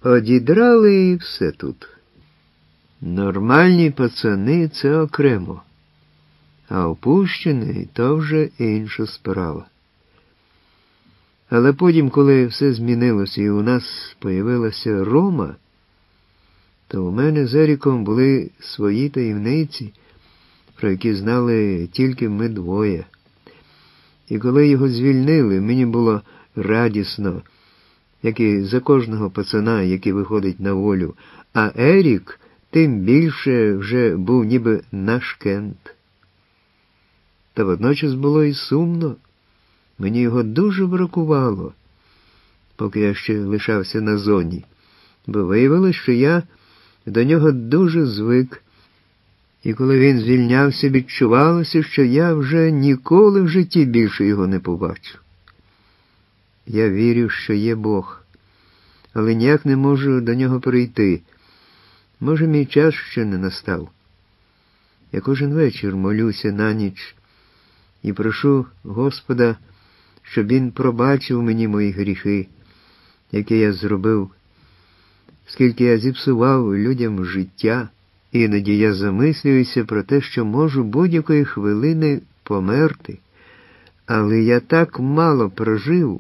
Одідрали і все тут. Нормальні пацани – це окремо, а опущений – то вже інша справа. Але потім, коли все змінилося і у нас появилася Рома, то у мене з Еріком були свої таємниці, про які знали тільки ми двоє. І коли його звільнили, мені було радісно, як і за кожного пацана, який виходить на волю, а Ерік тим більше вже був ніби наш Кент. Та водночас було і сумно. Мені його дуже бракувало, поки я ще лишався на зоні, бо виявилось, що я до нього дуже звик, і коли він звільнявся, відчувалося, що я вже ніколи в житті більше його не побачу. Я вірю, що є Бог, але ніяк не можу до нього прийти. Може, мій час ще не настав. Я кожен вечір молюся на ніч і прошу Господа, щоб Він пробачив мені мої гріхи, які я зробив, скільки я зіпсував людям життя. Іноді я замислююся про те, що можу будь-якої хвилини померти, але я так мало прожив.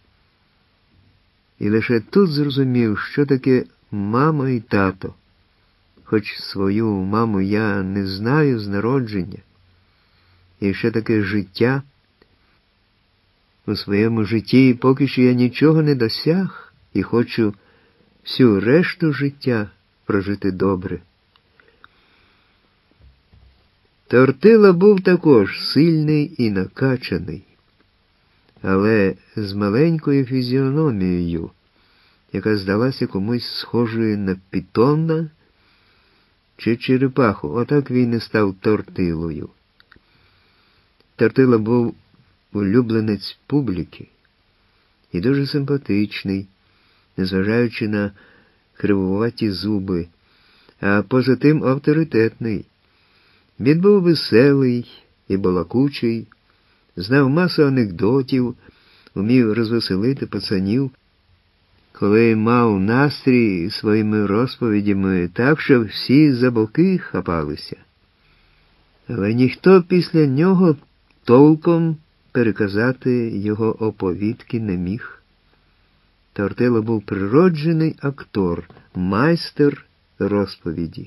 І лише тут зрозумів, що таке мама і тато. Хоч свою маму я не знаю з народження. І що таке життя. У своєму житті поки що я нічого не досяг і хочу всю решту життя прожити добре. Тортила був також сильний і накачаний, але з маленькою фізіономією, яка здалася комусь схожою на пітона чи черепаху. Отак він і став Тортилою. Тортила був улюбленець публіки і дуже симпатичний, незважаючи на кривуваті зуби, а поза тим авторитетний. Він був веселий і балакучий, знав масу анекдотів, умів розвеселити пацанів, коли мав настрій своїми розповідями так, що всі за боки хапалися. Але ніхто після нього толком переказати його оповідки не міг. Тортила був природжений актор, майстер розповіді.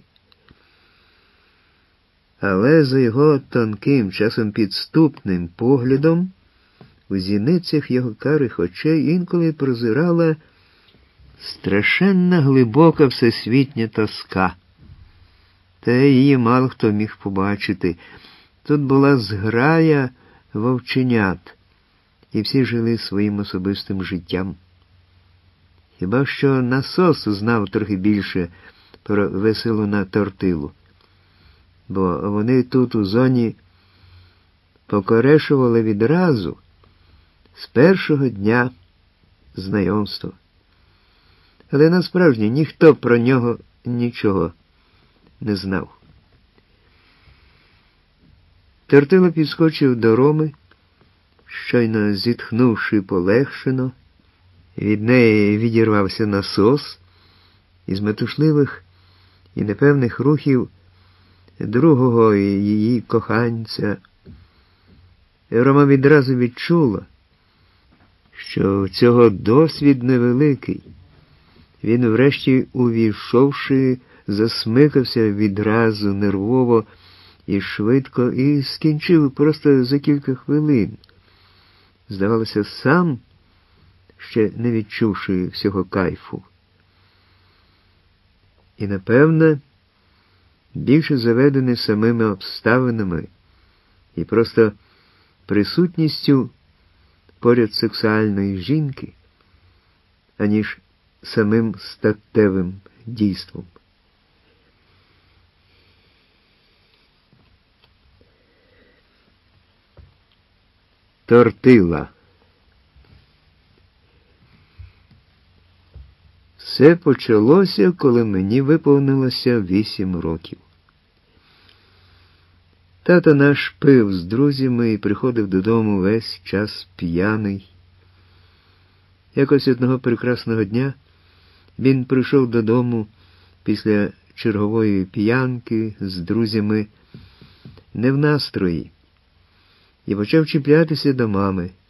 Але за його тонким, часом підступним поглядом у зіницях його карих очей інколи прозирала страшенна глибока всесвітня тоска. Та її мало хто міг побачити. Тут була зграя вовченят, і всі жили своїм особистим життям. Хіба що Насос знав трохи більше про веселуна Тортилу, бо вони тут у зоні покорешували відразу з першого дня знайомства. Але насправді ніхто про нього нічого не знав. Тортила підскочив до Роми, щойно зітхнувши полегшено. Від неї відірвався Насос, із метушливих і непевних рухів другого її коханця. Рома відразу відчула, що у цього досвід невеликий. Він врешті, увійшовши, засмикався відразу нервово і швидко, і скінчив просто за кілька хвилин. Здавалося, сам, ще не відчувши всього кайфу. І, напевне, більше заведений самими обставинами і просто присутністю поряд сексуальної жінки, аніж самим статевим дійством. Тортила. Все почалося, коли мені виповнилося 8 років. Тато наш пив з друзями і приходив додому весь час п'яний. Якось одного прекрасного дня Він прийшов додому після чергової п'янки з друзями не в настрої і почав чіплятися до мами.